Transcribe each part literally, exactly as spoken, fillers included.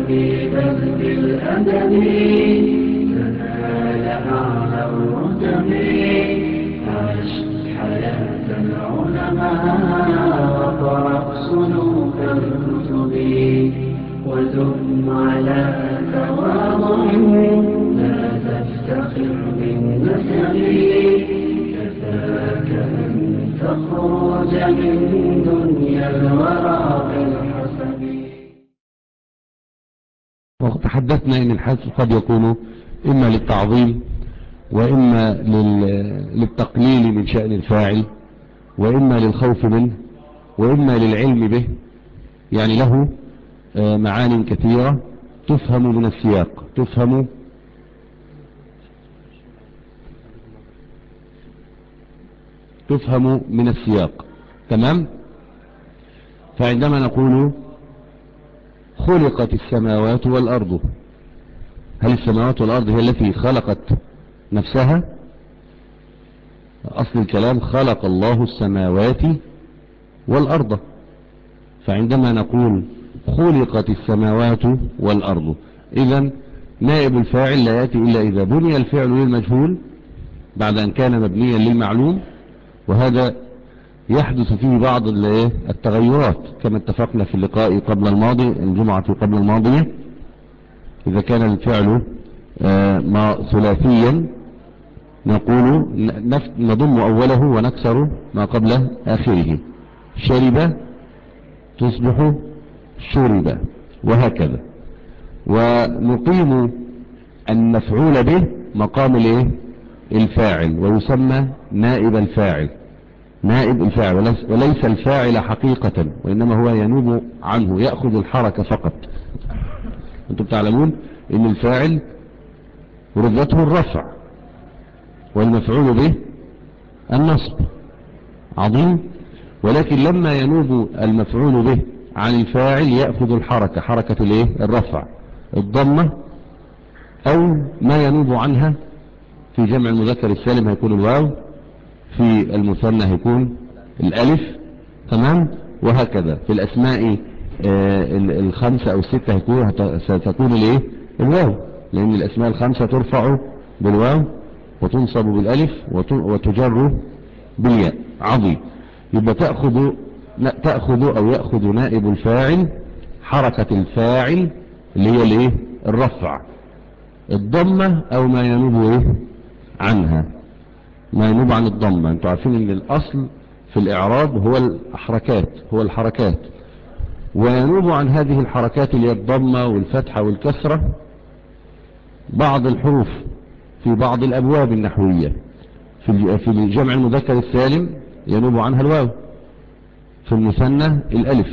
بل بالأدب تنال أعلى الرتب. عش حياة العلماء وقرأ صنوف الكتب ودم على تواضع لا تفتخر بالنسب. كفاك أن تخرج من دنيا الورى بالحسب. وتحدثنا ان الحذف قد يكون اما للتعظيم واما للتقليل من شأن الفاعل واما للخوف منه واما للعلم به، يعني له معان كثيرة تفهم من السياق، تفهم تفهم من السياق. تمام. فعندما نقول خلقت السماوات والأرض، هل السماوات والأرض هي التي خلقت نفسها؟ أصل الكلام خلق الله السماوات والأرض. فعندما نقول خلقت السماوات والأرض، إذن نائب الفاعل لا يأتي إلا إذا بني الفعل للمجهول بعد أن كان مبنيا للمعلوم، وهذا يحدث فيه بعض التغيرات كما اتفقنا في اللقاء قبل الماضي، الجمعة قبل الماضية. إذا كان الفعل ما ثلاثيا نقول نضم أوله ونكسر ما قبل آخره. شرب تصبح شرب، وهكذا. ونقيم المفعول به مقام الايه الفاعل، ويسمى نائب الفاعل، نائب الفاعل، وليس الفاعل حقيقة، وإنما هو ينوب عنه، يأخذ الحركة فقط. أنتم تعلمون إن الفاعل رتبته الرفع والمفعول به النصب. عظيم. ولكن لما ينوب المفعول به عن الفاعل يأخذ الحركة، حركة الايه الرفع، الضمة، أو ما ينوب عنها. في جمع المذكر السالم هيكون الواو، في المثنى هيكون الألف. تمام. وهكذا في الأسماء آه الخمسة أو الستة هيكون ستكون الايه الواو، لأن الأسماء الخمسة ترفع بالواو وتنصب بالألف وتجر بالياء. عظيم. يبقى تأخذ تأخذ أو يأخذ نائب الفاعل حركة الفاعل اللي هي الايه الرفع، الضمة أو ما ينوب ايه عنها، ما ينوب عن الضمة. انتوا عارفين ان الأصل في الإعراب هو الحركات، هو الحركات، وينوب عن هذه الحركات اللي هي الضمة والفتحة والكسرة بعض الحروف في بعض الأبواب النحوية. في الجمع المذكر السالم ينوب عنها الواو، في المثنى الألف،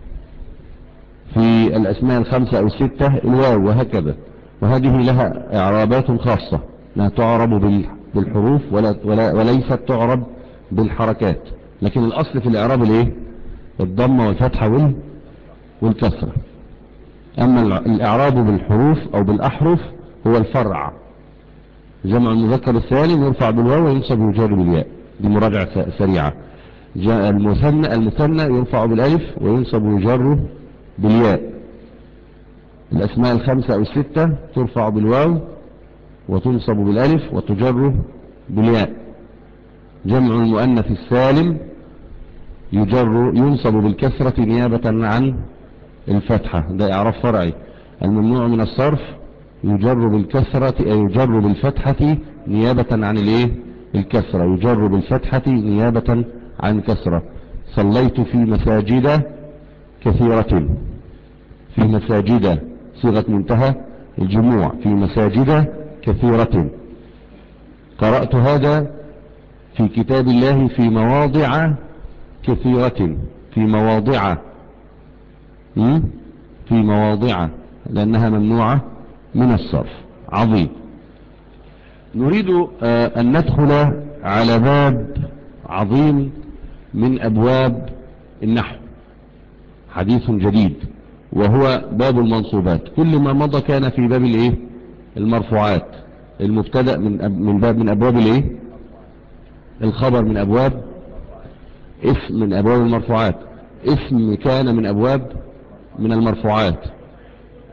في الأسماء الخمسة أو الستة الواو، وهكذا. وهذه لها إعرابات خاصة، لا تعرب بالحروف ولا ولا وليست تعرب بالحركات، لكن الأصل في الإعراب الايه الضمة والفتحة والكسرة. أما الإعراب بالحروف أو بالأحرف هو الفرع. جمع المذكر السالم يرفع بالواو وينصب ويجر بالياء، دي مراجعة سريعة. المثنى المثنى يرفع بالالف وينصب ويجر بالياء. الأسماء الخمسة أو الستة ترفع بالواو وتنصب بالالف وتجر بالياء. جمع المؤنث السالم يجر ينصب بالكسرة نيابة عن الفتحة، ده إعراب فرعي. الممنوع من الصرف يجر بالكسرة يجر بالفتحة نيابة عن الايه الكسرة، يجر بالفتحة نيابة عن كسرة. صليت في مساجد كثيرة، في مساجد صيغة منتهى الجموع، في مساجد كثيرة. قرأت هذا في كتاب الله في مواضع كثيرة، في مواضع في مواضع لأنها ممنوعة من الصرف. عظيم. نريد أن ندخل على باب عظيم من أبواب النحو، حديث جديد، وهو باب المنصوبات. كل ما مضى كان في باب الايه المرفوعات. المبتدأ من من باب من أبواب الايه الخبر من أبواب اسم من أبواب المرفوعات، اسم كان من أبواب من المرفوعات.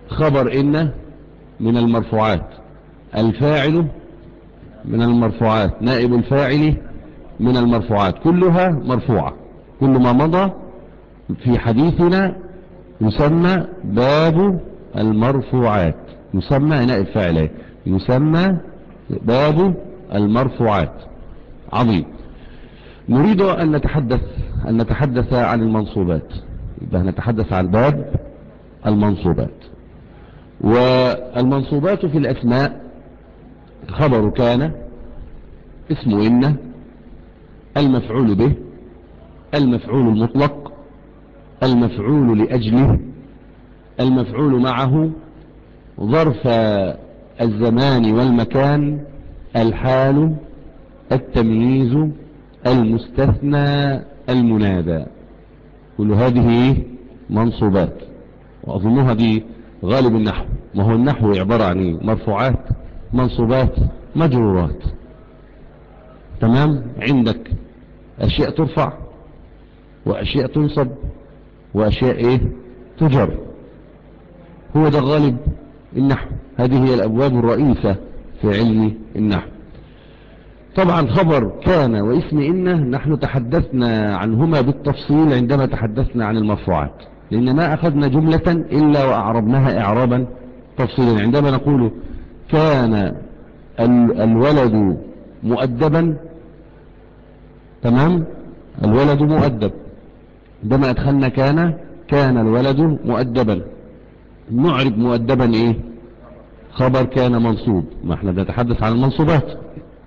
خبر إن من المرفوعات، الفاعل من المرفوعات، نائب الفاعل من المرفوعات، كلها مرفوعة. كل ما مضى في حديثنا يسمى باب المرفوعات، يسمى نائب فاعل، يسمى باب المرفوعات. عظيم. نريد أن نتحدث أن نتحدث عن المنصوبات، يبقى نتحدث عن باب المنصوبات. والمنصوبات في الأسماء خبر كان، اسم إن، المفعول به، المفعول المطلق، المفعول لأجله، المفعول معه، ظرف الزمان والمكان، الحال، التمييز، المستثنى، المنادى. كل هذه منصوبات، وأظنها دي غالب النحو. ما هو النحو عبارة عن مرفوعات، منصوبات، مجرورات. تمام؟ عندك أشياء ترفع وأشياء تنصب وأشياء إيه تجر. هو ده غالب النحو، هذه هي الأبواب الرئيسة في علم النحو. طبعا خبر كان واسم إن نحن تحدثنا عنهما بالتفصيل عندما تحدثنا عن المرفوعات، لأن ما أخذنا جملة إلا وأعربناها إعرابا تفصيلا. عندما نقول كان الولد مؤدبا، تمام، الولد مؤدب. عندما أدخلنا كان كان الولد مؤدبا، نعرب مؤدبا إيه؟ خبر كان منصوب، ما احنا بنتحدث عن المنصوبات.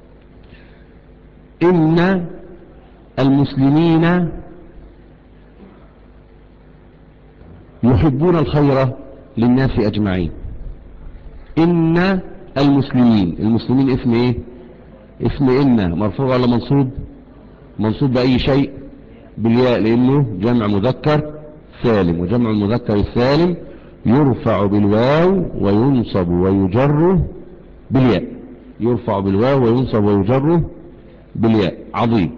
إن المسلمين يحبون الخير للناس أجمعين. إن المسلمين، المسلمين اسم إيه؟ اسم إن مرفوع ولا منصوب؟ منصوب بأي شيء؟ بالياء، لأنه جمع مذكر سالم، وجمع المذكر السالم يرفع بالواو وينصب ويجر بالياء، يرفع بالواو وينصب ويجر بالياء. عظيم.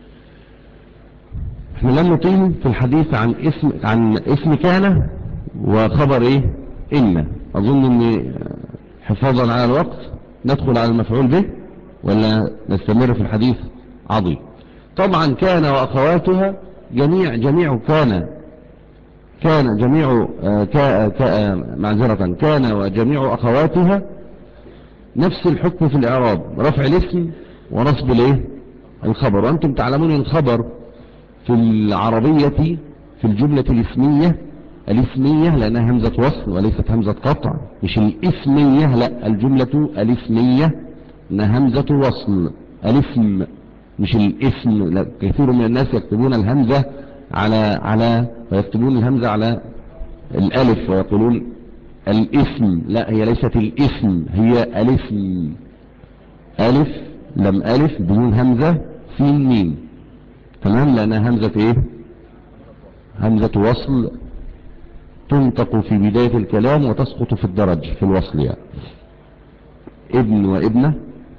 احنا لم نطيل في الحديث عن اسم عن اسم كان وخبر ايه إن. اظن ان حفاظا على الوقت ندخل على المفعول به ولا نستمر في الحديث؟ عظيم. طبعا كان واخواتها جميع جميع كان كان جميع كا كا معذرة كان وجميع اخواتها نفس الحكم في الاعراب، رفع الاسم ونصب الايه الخبر. وانتم تعلمون الخبر في العربية في الجملة الاسمية، الاسمية لأنها همزة وصل وليست همزة قطع، مش الاسمية، لا، الجملة الاسمية انها همزة وصل، الاسم مش الاسم. لا، كثير من الناس يكتبون الهمزة على على ويكتبون الهمزة على الالف ويقولون الاسم، لا، هي ليست الاسم، هي الاسم، الف لم الف بدون همزة سين ميم، تمام، لأنها همزة ايه همزة وصل تنطق في بداية الكلام وتسقط في الدرج في الوصل. يعني ابن وابنة،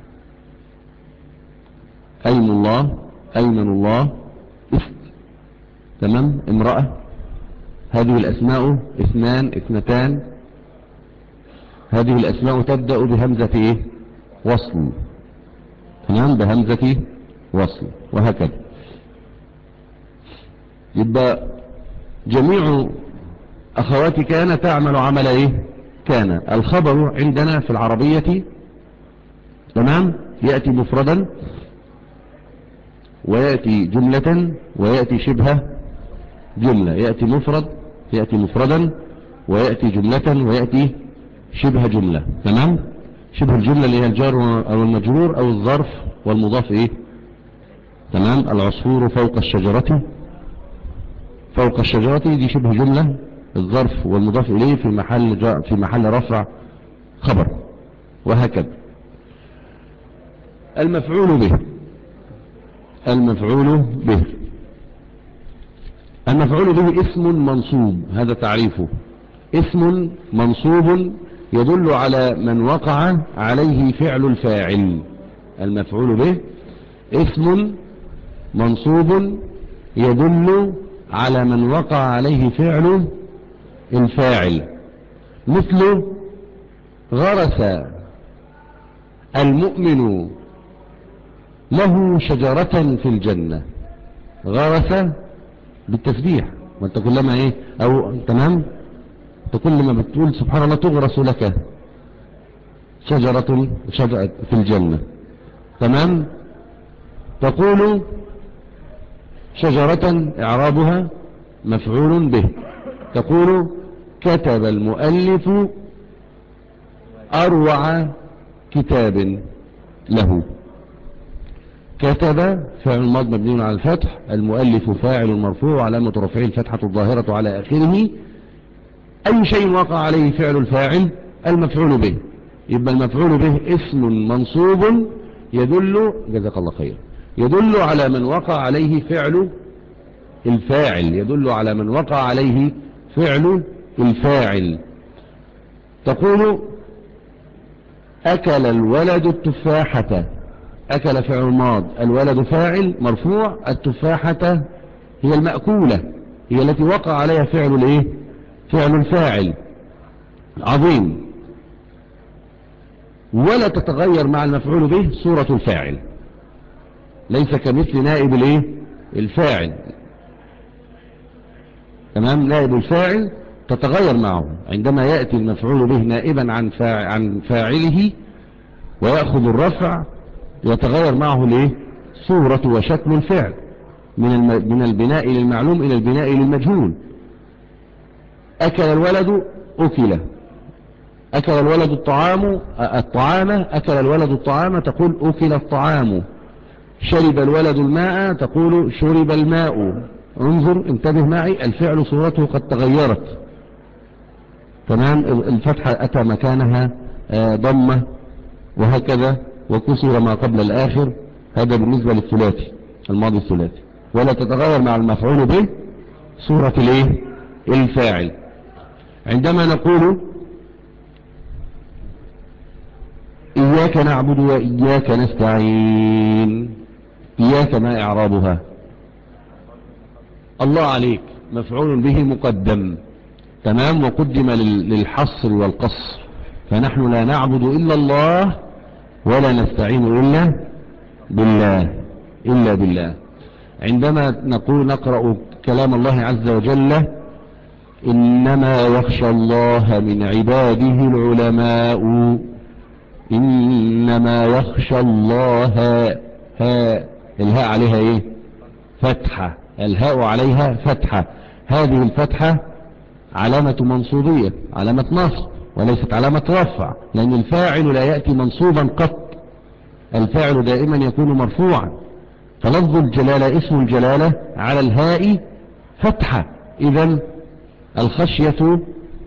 أيم الله، أيمن الله، اسم، تمام، امرأة. هذه الأسماء اثنان، اثنتان، هذه الأسماء تبدأ بهمزة ايه وصل، تمام، بهمزة وصل، وهكذا. يبقى جميع أخوات كان تعمل عمل ايه كان. الخبر عندنا في العربية، تمام، يأتي مفردا ويأتي جملة ويأتي شبه جملة، يأتي مفرد يأتي مفردا ويأتي جملة ويأتي شبه جملة، تمام. شبه الجملة اللي هي الجار أو المجرور أو الظرف والمضاف ايه، تمام. العصفور فوق الشجرة، فوق الشجرة دي شبه جملة، الظرف والمضاف إليه في محل جاء في محل رفع خبر، وهكذا. المفعول به، المفعول به المفعول به اسم منصوب، هذا تعريفه. اسم منصوب يدل على من وقع عليه فعل الفاعل. المفعول به اسم منصوب يدل على من وقع عليه فعل الفاعل. مثل غرس المؤمن له شجرة في الجنة. غرس بالتسبيح، وانت كلما ايه او تمام انت كل ما بتقول سبحان الله تغرس لك شجرة شجرة في الجنة. تمام. تقول شجرة اعرابها مفعول به. تقول كتب المؤلف اروع كتاب له. كتب فعل ماض مبني على الفتح، المؤلف فاعل مرفوع علامة رفعه الفتحة الظاهرة على آخره. أي شيء وقع عليه فعل الفاعل المفعول به، يبقى المفعول به اسم منصوب يدل جزاك الله خير يدل على من وقع عليه فعل الفاعل يدل على من وقع عليه فعل الفاعل. تقول أكل الولد التفاحة. أكل فعل ماض، الولد فاعل مرفوع، التفاحة هي المأكولة، هي التي وقع عليها فعل الايه فعل الفاعل. عظيم. ولا تتغير مع المفعول به صورة الفاعل، ليس كمثل نائب الايه الفاعل. تمام. نائب الفاعل تتغير معه عندما يأتي المفعول به نائبا عن فاعل عن فاعله ويأخذ الرفع، يتغير معه الايه صورة وشكل الفعل من الم... من البناء للمعلوم إلى البناء للمجهول. أكل الولد أكل. أكل الولد الطعام الطعام أكل الولد الطعام تقول أكل الطعام. شرب الولد الماء تقول شرب الماء. انظر انتبه معي، الفعل صورته قد تغيرت. تمام. الفتحة أتى مكانها ضمة وهكذا، وكسر ما قبل الآخر. هذا بالنسبة للثلاثي الماضي الثلاثي. ولا تتغير مع المفعول به صورة الايه الفاعل. عندما نقول إياك نعبد وإياك نستعين، إياك ما إعرابها؟ الله عليك، مفعول به مقدم. تمام. وقدم للحصر والقصر، فنحن لا نعبد إلا الله ولا نستعين إلا بالله إلا بالله. عندما نقول نقرأ كلام الله عز وجل إنما يخشى الله من عباده العلماء، إنما يخشى الله، ها الهاء عليها ايه فتحة، الهاء عليها فتحة. هذه الفتحة علامة منصوبية، علامة نصب، وليست علامة رفع، لأن الفاعل لا يأتي منصوبا قط، الفاعل دائما يكون مرفوعا. فلفظ الجلالة اسم الجلالة على الهاء فتحة، إذن الخشية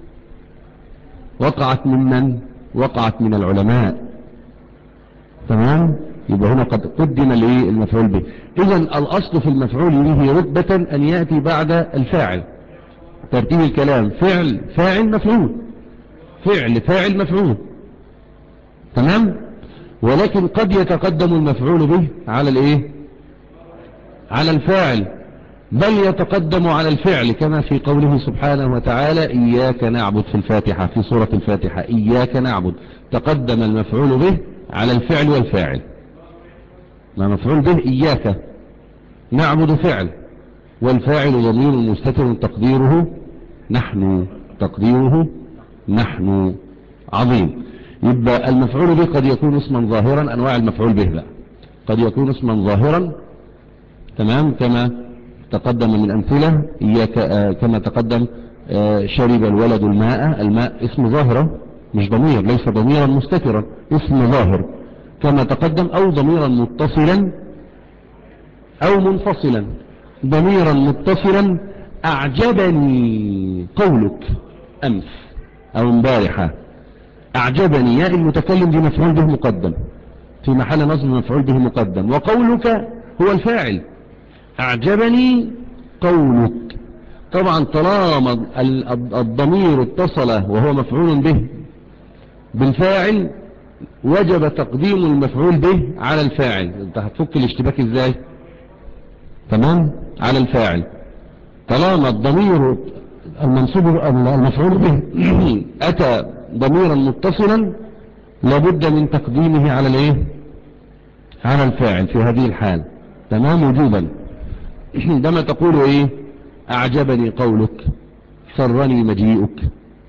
وقعت ممن وقعت من العلماء. تمام. يبقى هنا قد قدم المفعول به. إذن الأصل في المفعول به رتبة أن يأتي بعد الفاعل. ترتيب الكلام فعل فاعل مفعول، فعل فاعل مفعول. تمام. ولكن قد يتقدم المفعول به على الايه على الفاعل، بل يتقدم على الفعل، كما في قوله سبحانه وتعالى إياك نعبد في الفاتحة، في سورة الفاتحة إياك نعبد، تقدم المفعول به على الفعل والفاعل. ما مفعول به إياك نعبد فعل، والفاعل ضمير مستتر تقديره نحن، تقديره نحن. عظيم. يبقى المفعول به قد يكون اسما ظاهرا، أنواع المفعول به بقى قد يكون اسما ظاهرا. تمام. كما تقدم من أمثلة إياك آه كما تقدم آه شرب الولد الماء، الماء اسم ظاهرة مش ضمير، ليس ضميرا مستترا، اسم ظاهر كما تقدم، أو ضميرا متصلا أو منفصلا. ضميرا متصلا أعجبني قولك أمس أو امبارحة، أعجبني ياء المتكلم دي مفعول به مقدم في محل نصب مفعول به مقدم، وقولك هو الفاعل. أعجبني قولك، طبعا طالما الضمير اتصل وهو مفعول به بالفاعل وجب تقديم المفعول به على الفاعل. انت هتفك الاشتباك ازاي؟ تمام. على الفاعل طالما الضمير المنصوب المفعول به أتى ضميرا متصلا لابد من تقديمه على الايه على الفاعل في هذه الحال. تمام وجوبا. عندما تقول ايه اعجبني قولك، سرني مجيئك،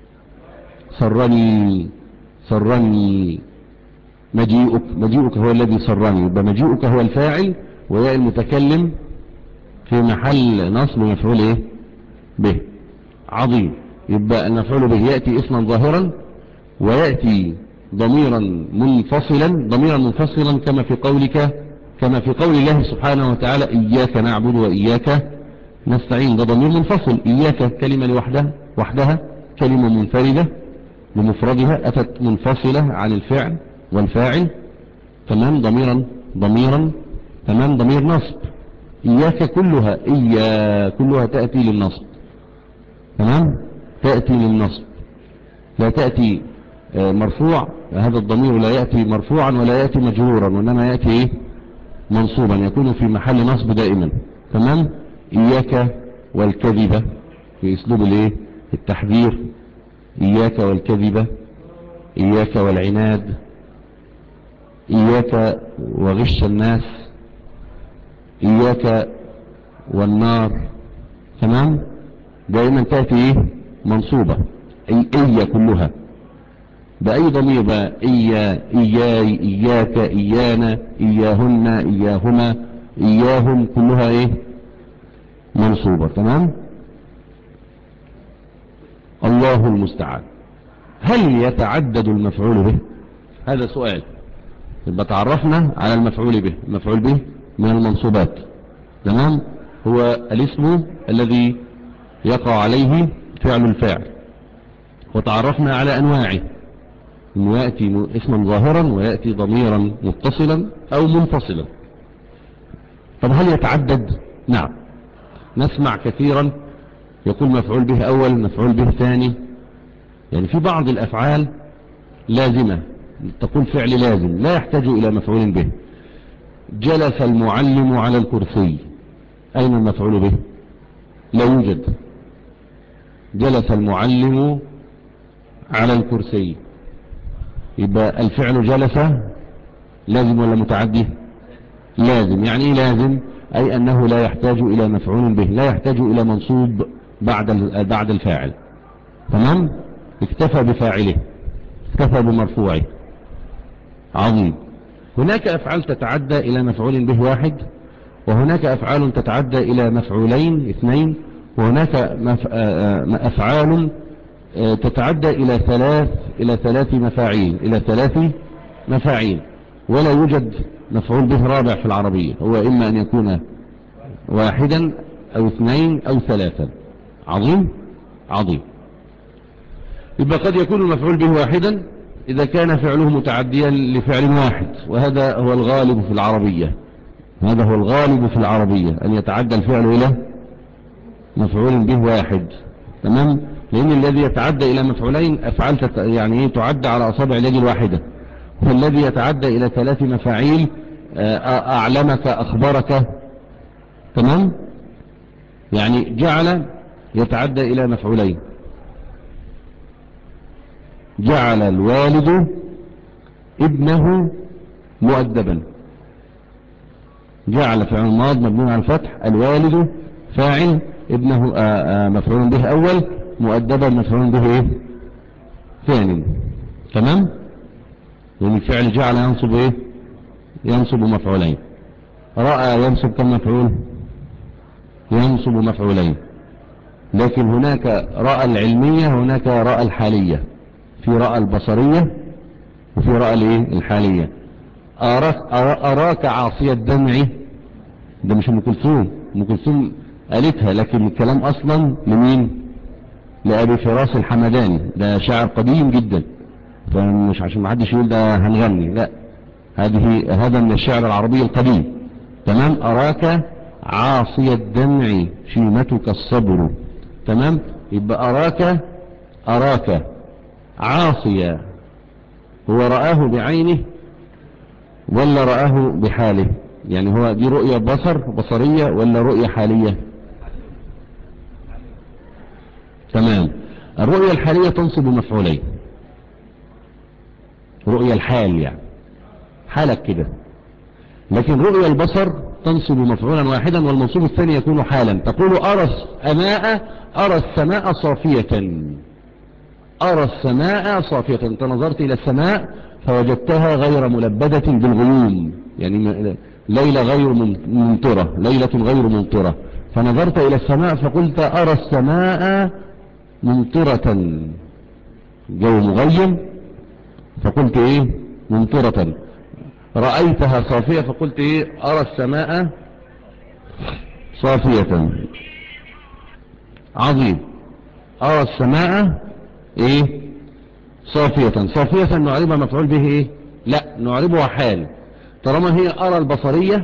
سرني سرني مجيئك، مجيئك هو الذي سرني، يبقى مجيئك هو الفاعل وياء المتكلم في محل نصب مفعول ايه به. عظيم. يبقى المفعول به يأتي اسما ظاهرا ويأتي ضميرا منفصلا، ضميرا منفصلا كما في قولك، كما في قول الله سبحانه وتعالى إياك نعبد وإياك نستعين، ده ضمير منفصل. إياك كلمة لوحدها وحدها، كلمة منفردة بمفردها أتت منفصلة عن الفعل والفاعل. تمام. ضميرا ضميرا تمام ضمير نصب. إياك كلها إيا كلها تأتي للنصب. تمام. تأتي للنصب لا تأتي مرفوع، هذا الضمير لا يأتي مرفوعا ولا يأتي مجرورا وإنما يأتي إيه؟ منصوبا، يكون في محل نصب دائما. تمام. إياك والكذبة في أسلوب الإيه التحذير، إياك والكذبة، إياك والعناد، إياك وغش الناس، إياك والنار. تمام. دائما تأتي إيه منصوبة. أي إيا كلها بأي ضمير بقى، إيا إياي إياك إيانا إياهن إياهما إياهم كلها إيه منصوبة. تمام. الله المستعان. هل يتعدد المفعول به؟ هذا سؤال. يبقى تعرفنا على المفعول به. المفعول به من المنصوبات. تمام. هو الاسم الذي يقع عليه فعل الفاعل، وتعرفنا على أنواعه، انه يأتي اسما ظاهرا ويأتي ضميرا متصلا او منفصلا. طب هل يتعدد؟ نعم. نسمع كثيرا يقول مفعول به اول، مفعول به ثاني. يعني في بعض الافعال لازمة، تقول فعل لازم لا يحتاج الى مفعول به. جلس المعلم على الكرسي، اين المفعول به؟ لا يوجد. جلس المعلم على الكرسي، يبقى الفعل جلس لازم ولا متعدي؟ لازم. يعني ايه لازم؟ اي انه لا يحتاج الى مفعول به، لا يحتاج الى منصوب بعد بعد الفاعل. تمام. اكتفى بفاعله، اكتفى بمرفوعه. عظيم. هناك افعال تتعدى الى مفعول به واحد، وهناك افعال تتعدى الى مفعولين اثنين، وهناك مف... افعال تتعدى الى ثلاث الى ثلاث مفاعيل الى ثلاث مفاعيل ولا يوجد مفعول به رابع في العربية. هو اما ان يكون واحدا او اثنين او ثلاثا. عظيم. عظيم. يبقى قد يكون المفعول به واحدا اذا كان فعله متعديا لفعل واحد، وهذا هو الغالب في العربية. هذا هو الغالب في العربية ان يتعدى الفعل الى مفعول به واحد. تمام. لأن الذي يتعدى إلى مفعولين أفعال تت... يعني تعدى على أصابع اليد الواحدة، فالذي يتعدى إلى ثلاث مفاعيل أعلمك أخبرك. تمام. يعني جعل يتعدى إلى مفعولين. جعل الوالد ابنه مؤدبا. جعل فعل ماض مبني على الفتح، الوالد فاعل، ابنه آآ آآ مفعول به أول، مؤدبا مفعول به ايه ثاني. تمام. يعني الفعل جعل ينصب ايه ينصب مفعولين. رأى ينصب كم مفعول؟ ينصب مفعولين. لكن هناك رأى العلمية وهناك رأى الحالية. في رأى البصرية وفي رأى الايه الحالية. أراك, أراك عاصي الدمع، ده مش ام كلثوم. ام كلثوم قالتها، لكن الكلام اصلا لمين؟ لأبي فراس الحمداني، ده شاعر قديم جدا، فمش عشان ما حدش يقول ده هنغني، لا، هذه هذا من الشعر العربي القديم. تمام. أراك عاصي الدمع شيمتك الصبر. تمام. يبقى أراك أراك عاصيا، هو رآه بعينه ولا رآه بحاله؟ يعني هو دي رؤية بصر بصرية ولا رؤية حالية؟ تمام. الرؤية الحالية تنصب مفعولين، رؤية الحال يعني حالك كده، لكن رؤية البصر تنصب مفعولا واحدا والمنصوب الثاني يكون حالا. تقول أرى السماء، أرى السماء صافية، أرى السماء صافية، أنت نظرت إلى السماء فوجدتها غير ملبدة بالغيوم، يعني ليلة غير ممطرة، ليلة غير ممطرة، فنظرت إلى السماء فقلت أرى السماء ممطرة، جو مغيم فقلت إيه ممطرة. رأيتها صافية فقلت إيه أرى السماء صافية. عظيم. أرى السماء إيه صافية. صافية نعربها مفعول به إيه؟ لا، نعربها حال. طالما هي أرى البصرية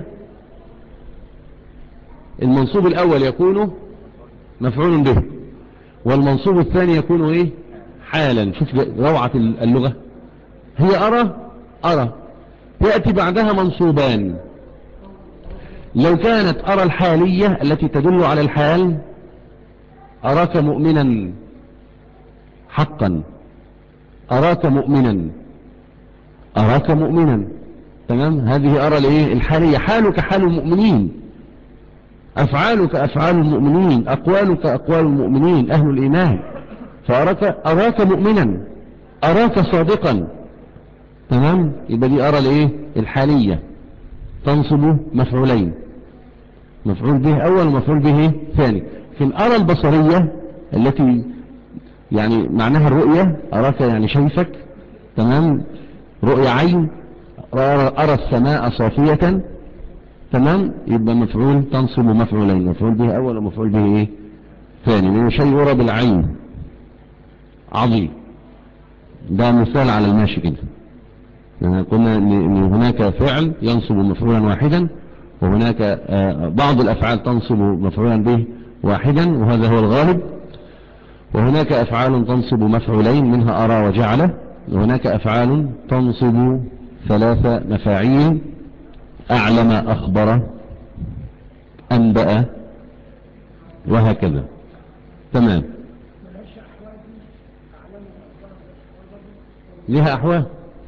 المنصوب الأول يكون مفعول به والمنصوب الثاني يكون إيه حالا. شوف روعة اللغة، هي أرى أرى يأتي بعدها منصوبان. لو كانت أرى الحالية التي تدل على الحال، أراك مؤمنا حقا، أراك مؤمنا، أراك مؤمنا، تمام. هذه أرى الإيه الحالية، حالك حال المؤمنين، أفعالك أفعال المؤمنين، أقوالك أقوال المؤمنين أهل الإيمان، فأراك أراك مؤمنا، أراك صادقا، تمام. يبقى دي أرى الإيه الحالية تنصب مفعولين، مفعول به أول ومفعول به ثاني. في الأرى البصرية التي يعني معناها الرؤية، أراك يعني شايفك، تمام، رؤية عين، أرى السماء صافية، تمام. يبقى مفعول تنصب مفعولين، مفعول به أول ومفعول به إيه ثاني، لأنه شيء يرى بالعين. عظيم. ده مثال على الماشي كده، يعني قلنا ان هناك فعل ينصب مفعولا واحدا، وهناك بعض الأفعال تنصب مفعولا به واحدا وهذا هو الغالب، وهناك أفعال تنصب مفعولين منها أرى وجعل، وهناك أفعال تنصب ثلاث مفاعيل، أعلم، أخبر، أنبأ، وهكذا، تمام. لها أحوال؟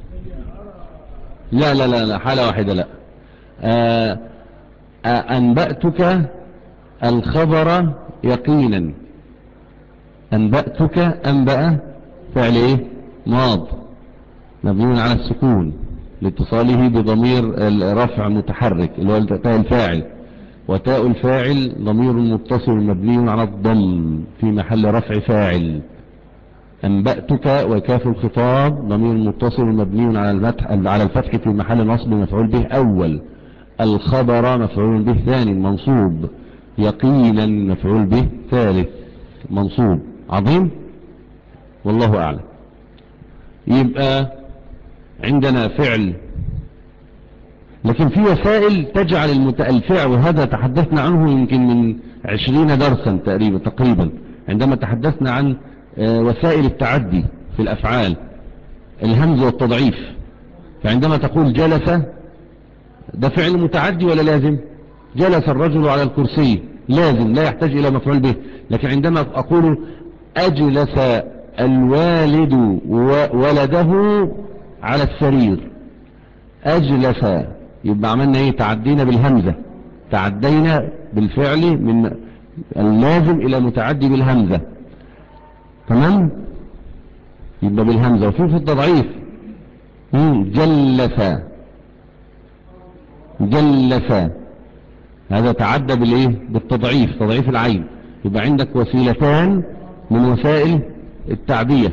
لا لا لا لا، حالة واحدة لا. آآ آآ أنبأتك الخبر يقينا، أنبأتك، أنبأ فعل إيه ماض مبني على السكون لاتصاله بضمير الرفع متحرك اللي هو تاء الفاعل، وتاء الفاعل ضمير متصل مبني على الضم في محل رفع فاعل. أنبأتك وكاف الخطاب ضمير متصل مبني على الفتح على الفتح في محل نصب مفعول به أول. الخبر مفعول به ثاني منصوب. يقينا مفعول به ثالث منصوب. عظيم، والله أعلم. يبقى عندنا فعل، لكن في وسائل تجعل الفعل، وهذا تحدثنا عنه يمكن من عشرين درسا تقريبا تقريبا عندما تحدثنا عن وسائل التعدي في الأفعال، الهمز والتضعيف. فعندما تقول جلس، ده فعل متعدي ولا لازم؟ جلس الرجل على الكرسي لازم، لا يحتاج إلى مفعول به. لكن عندما أقول أجلس الوالد ولده على السرير، أجلس، يبقى عملنا إيه؟ تعدينا بالهمزة، تعدينا بالفعل من اللازم إلى متعدي بالهمزة، تمام. يبقى بالهمزة. وفي في التضعيف جلس، جلس، هذا تعدى بالايه بالتضعيف، تضعيف العين. يبقى عندك وسيلتان من وسائل التعدية،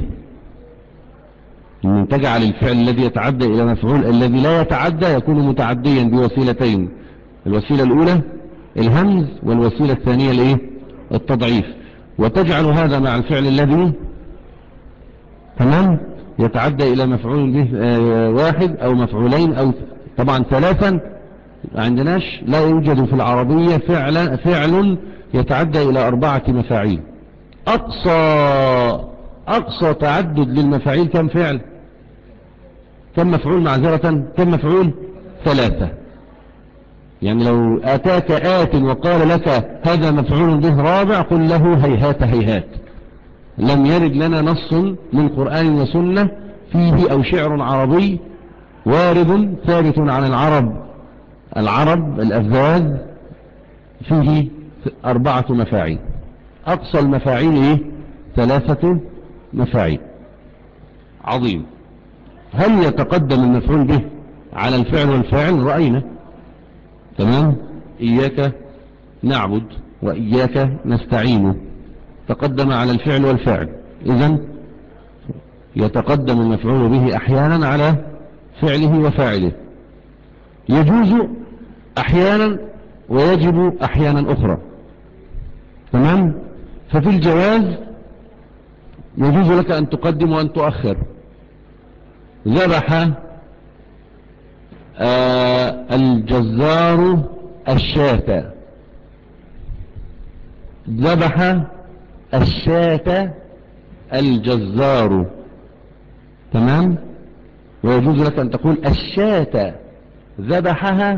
ان تجعل الفعل الذي يتعدى الى مفعول الذي لا يتعدى يكون متعديا بوسيلتين، الوسيلة الاولى الهمز والوسيلة الثانية الايه التضعيف. وتجعل هذا مع الفعل الذي تمام يتعدى الى مفعول به واحد او مفعولين او طبعا ثلاثا. عندناش لا يوجد في العربية فعل فعل يتعدى إلى أربعة مفاعيل. أقصى أقصى تعدد للمفاعيل كم فعل؟ كم مفعول معذرة؟ كم مفعول؟ ثلاثة. يعني لو أتاك آت وقال لك هذا مفعول به رابع قل له هيهات هيهات، لم يرد لنا نص من قرآن وسنة فيه أو شعر عربي وارد ثابت عن العرب العرب الأفذاذ فيه أربعة مفاعيل. أقصى المفاعيل إيه؟ ثلاثة مفاعيل. عظيم. هل يتقدم المفعول به على الفعل والفاعل؟ رأينا تمام. إياك نعبد وإياك نستعين تقدم على الفعل والفاعل، إذن يتقدم المفعول به أحيانا على فعله وفاعله، يجوز أحيانا ويجب أحيانا أخرى. تمام. ففي الجواز يجوز لك أن تقدم وأن تؤخر. ذبح آه الجزار الشاة، ذبح الشاة الجزار. تمام. ويجوز لك أن تقول الشاة ذبحها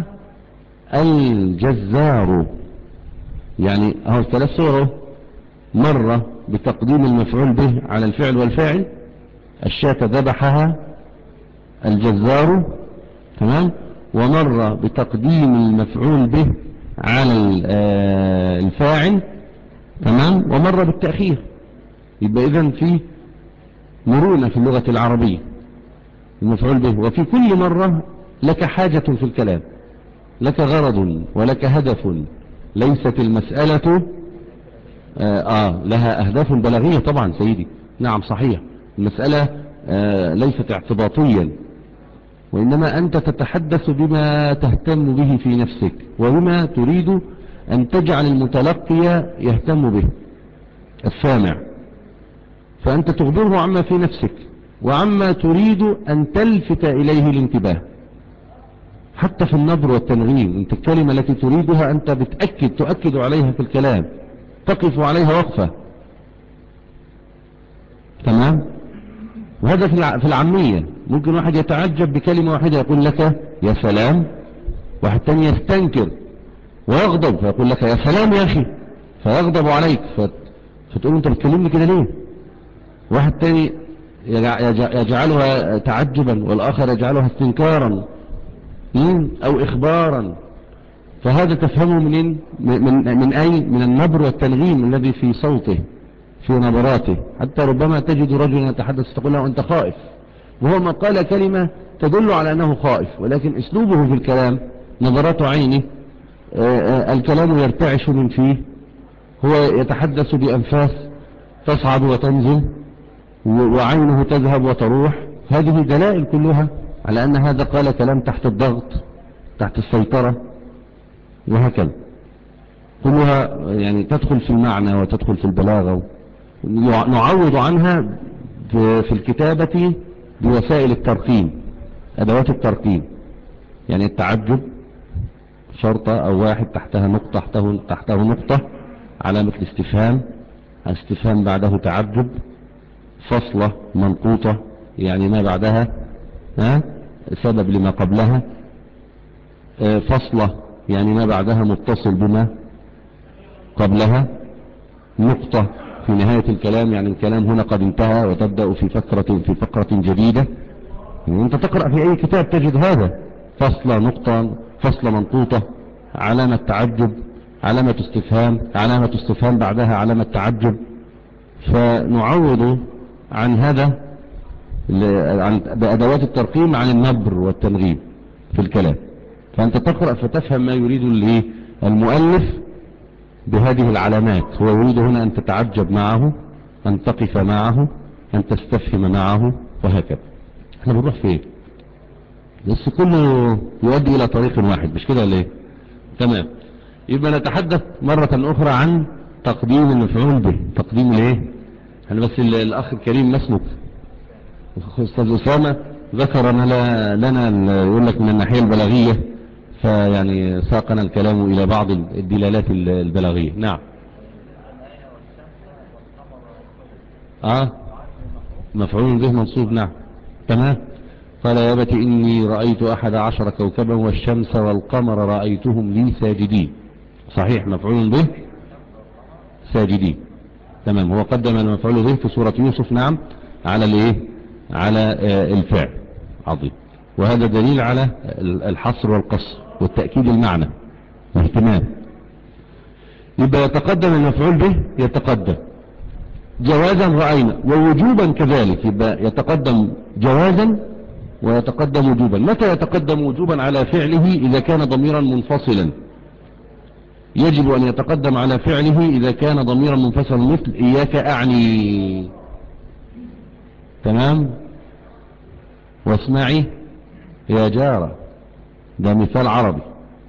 الجزار. يعني اهو ثلاث صور، مرة بتقديم المفعول به على الفعل والفاعل، الشاة ذبحها الجزار. تمام. ومرة بتقديم المفعول به على الفاعل. تمام. ومرة بالتأخير. يبقى إذن في مرونة في اللغة العربية المفعول به. وفي كل مرة لك حاجة في الكلام، لك غرض ولك هدف. ليست المسألة آه, آه لها أهداف بلاغية طبعا سيدي. نعم صحيح. المسألة آه ليست اعتباطيا، وإنما أنت تتحدث بما تهتم به في نفسك وبما تريد أن تجعل المتلقي يهتم به السامع. فأنت تخبره عما في نفسك وعما تريد أن تلفت إليه الانتباه. حتى في النبر والتنغيم انت الكلمة التي تريدها انت بتأكد تؤكد عليها في الكلام، تقف عليها وقفة. تمام. وهذا في العامية. ممكن واحد يتعجب بكلمة واحدة يقول لك يا سلام، واحد تاني يستنكر ويغضب فيقول لك يا سلام يا أخي، فيغضب عليك فتقول انت بتكلمني كده ليه. واحد تاني يجعلها تعجبا والآخر يجعلها استنكارا أو إخبارا. فهذا تفهمه منين؟ من, من, من أين؟ من النبر والتنغيم الذي في صوته في نبراته. حتى ربما تجد رجلا يتحدث تقول له أنت خائف، وهو ما قال كلمة تدل على أنه خائف، ولكن أسلوبه في الكلام نظرات عينه آآ آآ الكلام يرتعش من فيه، هو يتحدث بأنفاس تصعد وتنزل وعينه تذهب وتروح. هذه دلائل كلها على أن هذا قال كلام تحت الضغط تحت السيطرة، وهكذا كلها يعني تدخل في المعنى وتدخل في البلاغة. نعوض عنها في الكتابة بوسائل الترقيم، أدوات الترقيم. يعني التعجب شرطة أو واحد تحتها نقطة تحته, تحته نقطة علامة الاستفهام، استفهام بعده تعجب، فصلة منقوطة يعني ما بعدها ها سبب لما قبلها، فصلة يعني ما بعدها متصل بما قبلها، نقطة في نهاية الكلام يعني الكلام هنا قد انتهى وتبدأ في فقرة في فقرة جديدة. يعني انت تقرأ في اي كتاب تجد هذا، فصلة نقطة فصلة منقوطة علامة تعجب علامة استفهام علامة استفهام بعدها علامة تعجب. فنعوض عن هذا بأدوات الترقيم عن النبر والتنغيم في الكلام. فأنت تقرأ فتفهم ما يريد المؤلف بهذه العلامات. هو يريد هنا أن تتعجب معه، أن تقف معه، أن تستفهم معه، وهكذا. احنا بنروح فين؟ بس كله يؤدي إلى طريق واحد، مش كده ليه؟ تمام. يبقى نتحدث مرة أخرى عن تقديم المفعول به. تقديم الايه؟ احنا بس الأخ الكريم ما اسمك؟ أستاذ أسامة ذكر لنا يقول لك من الناحية البلاغية، فيعني ساقنا الكلام إلى بعض الدلالات البلاغية. نعم. آه مفعول به منصوب. نعم تمام. قال يا أبت إني رأيت أحد عشر كوكبا والشمس والقمر رأيتهم لي ساجدين. صحيح مفعول به ساجدين. تمام. هو قدم المفعول به في سورة يوسف نعم على الايه على آه الفعل. عظيم. وهذا دليل على الحصر والقصر والتأكيد المعنى واهتمام. يبقى يتقدم المفعول به يتقدم جوازا رأينا ووجوبا كذلك. يبقى يتقدم جوازا ويتقدم وجوبا. متى يتقدم وجوبا على فعله؟ إذا كان ضميرا منفصلا. يجب أن يتقدم على فعله إذا كان ضميرا منفصلا مثل إياك أعني. تمام. واسمعي يا جارة، ده مثال عربي.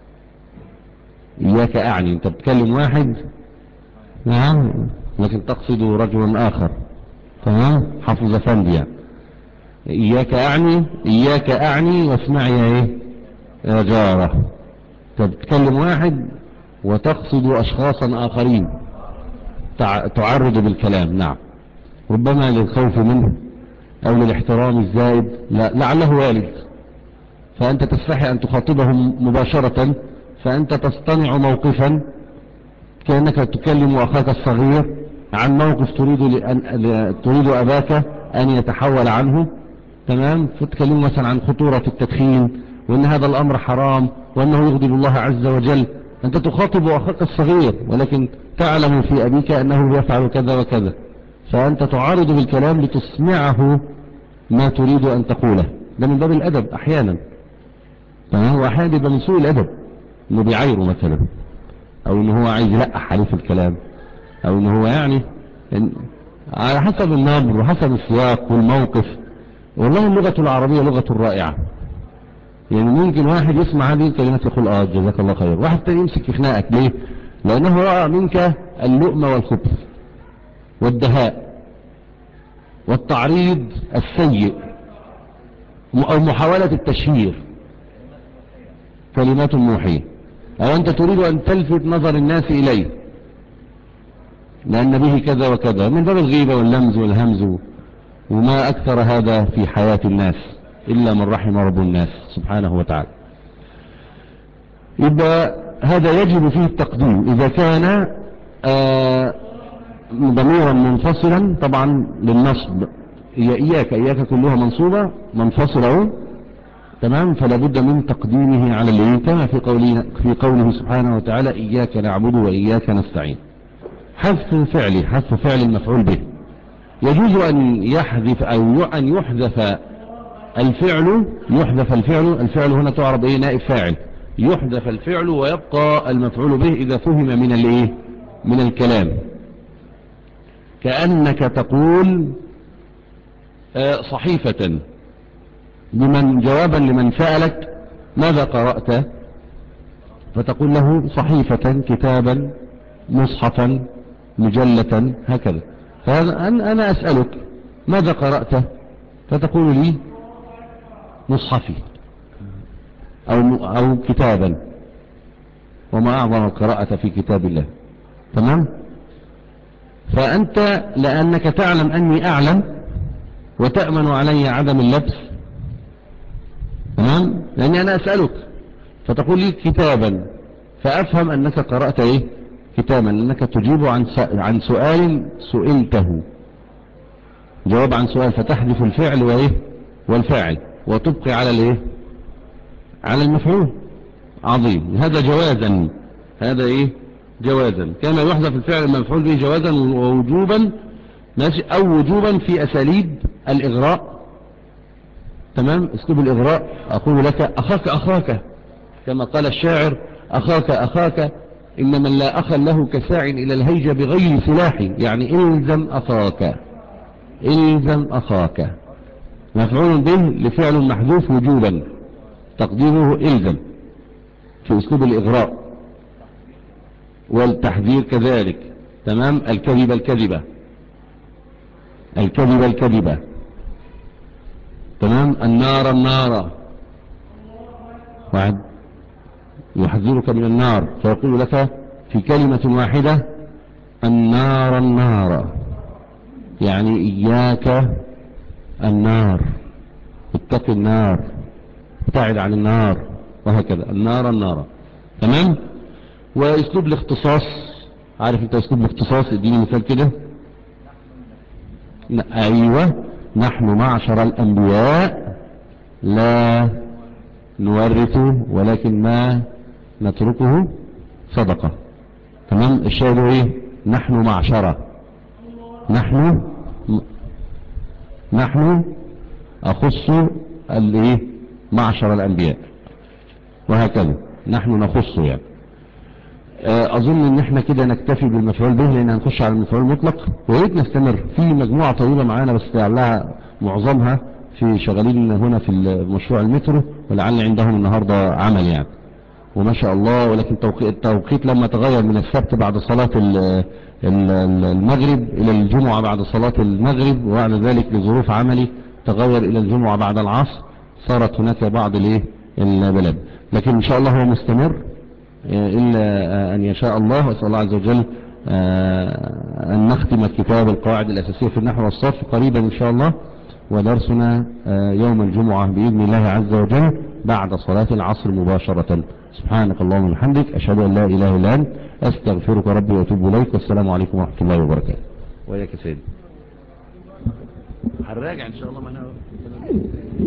إياك أعني، أنت بتكلم واحد نعم لكن تقصد رجل آخر. تمام. حفظ فندي يعني. إياك أعني إياك أعني واسمعي يا إيه يا جارة. أنت بتكلم واحد وتقصد أشخاصا آخرين تعرض بالكلام. نعم. ربما للخوف منه أو للاحترام الزائد، لا لعله والد، فأنت تستحي أن تخاطبه مباشرة، فأنت تصطنع موقفا كأنك تكلم أخاك الصغير عن موقف تريد لأن تريد أباك أن يتحول عنه. تمام. فتكلم مثلا عن خطورة التدخين وأن هذا الأمر حرام وأنه يغضب الله عز وجل. أنت تخاطب أخاك الصغير ولكن تعلم في أبيك أنه يفعل كذا وكذا، فأنت تعارض بالكلام لتسمعه ما تريد أن تقوله. ده من باب الأدب أحيانا. تمام. وأحيانا يبقى من سوء الأدب إنه بيعايره مثلا، أو إنه هو عايز يلقح عليه في الكلام، أو إنه هو يعني إن على حسب النبر وحسب السياق والموقف. والله اللغة العربية لغة رائعة. يعني ممكن واحد يسمع هذه الكلمات يقول آه جزاك الله خير، واحد تاني يمسك في خناقك. ليه؟ لأنه رأى منك اللؤم والخبث والدهاء والتعريض السيء أو محاولة التشهير، كلمات موحية، أو أنت تريد أن تلفت نظر الناس إليه لأن به كذا وكذا، من باب الغيبة واللمز والهمز. وما أكثر هذا في حياة الناس إلا من رحم رب الناس سبحانه وتعالى. يبقى هذا يجب فيه التقديم إذا كان آه ضميرا منفصلا طبعا للنصب. هي إياك إياك كلها منصوبة منفصلة. تمام. فلا بد من تقديمه على اللي كما في قوله في قوله سبحانه وتعالى إياك نعبد وإياك نستعين. حذف فعل حذف فعل المفعول به. يجوز أن يحذف أو أن يحذف الفعل يحذف الفعل الفعل هنا تعرب إيه نائب فاعل. يحذف الفعل ويبقى المفعول به إذا فهم من الإيه من الكلام. كأنك تقول آه صحيفة لمن جوابا لمن سألك ماذا قرأت، فتقول له صحيفة كتابا مصحفا مجلة هكذا. فأنا أسألك ماذا قرأت، فتقول لي مصحفي أو, أو كتابا، وما أعظم القراءة في كتاب الله. تمام. فأنت لأنك تعلم أني أعلم وتأمن علي عدم اللبس. تمام. لأني أنا أسألك فتقول لي كتابا، فأفهم أنك قرأت إيه كتابا، أنك تجيب عن عن سؤال سئلته، جواب عن سؤال، فتحذف الفعل وإيه والفاعل وتبقي على الإيه على المفعول. عظيم. هذا جوازا هذا إيه جوازا. كما يحذف الفعل المفعول به جوازا ووجوبا ماشي، أو وجوبا في أساليب الإغراء. تمام. اسلوب الإغراء أقول لك أخاك أخاك، كما قال الشاعر أخاك أخاك إن من لا أخا له كساع إلى الهيجة بغير سلاح. يعني إلزم أخاك إلزم أخاك. مفعول به لفعل محذوف وجوبا تقديره إلزم في أسلوب الإغراء والتحذير كذلك. تمام. الكذب الكذبة الكذب الكذبة. تمام. النار النار، واحد يحذرك من النار فيقول لك في كلمة واحدة النار النار، يعني إياك النار، اتق النار، ابتعد عن النار، وهكذا النار النار. تمام. واسلوب الاختصاص، عارف انت اسلوب الاختصاص؟ اديني مثال كده. أيوة، نحن معشر الأنبياء لا نورثه ولكن ما نتركه صدقة. تمام. الشاهد ايه؟ نحن معشرة، نحن نحن أخص الايه معشر الأنبياء، وهكذا نحن نخص يعني. أظن ان احنا كده نكتفي بالمفعول به، لان هنخش على المفعول المطلق. ويريد نستمر في مجموعة طويلة معانا، بس لعلها معظمها في شغالين هنا في مشروع المترو، ولعل عندهم النهاردة عمل يعني، وما شاء الله. ولكن التوقيت لما تغير من السبت بعد صلاة المغرب إلى الجمعة بعد صلاة المغرب، وبعد ذلك لظروف عملي تغير إلى الجمعة بعد العصر، صارت هناك بعض البلاد. لكن إن شاء الله هو مستمر إلا أن يشاء الله. وأسأل الله عز وجل أن نختم كتاب القواعد الأساسية في النحو والصرف قريبا إن شاء الله، ودرسنا يوم الجمعة بإذن الله عز وجل بعد صلاة العصر مباشرة. سبحانك اللهم وبحمدك، أشهد أن لا إله إلا أنت، أستغفرك ربي وأتوب إليك، والسلام عليكم ورحمة الله وبركاته. وياك سيدي. هنراجع إن شاء الله معنا.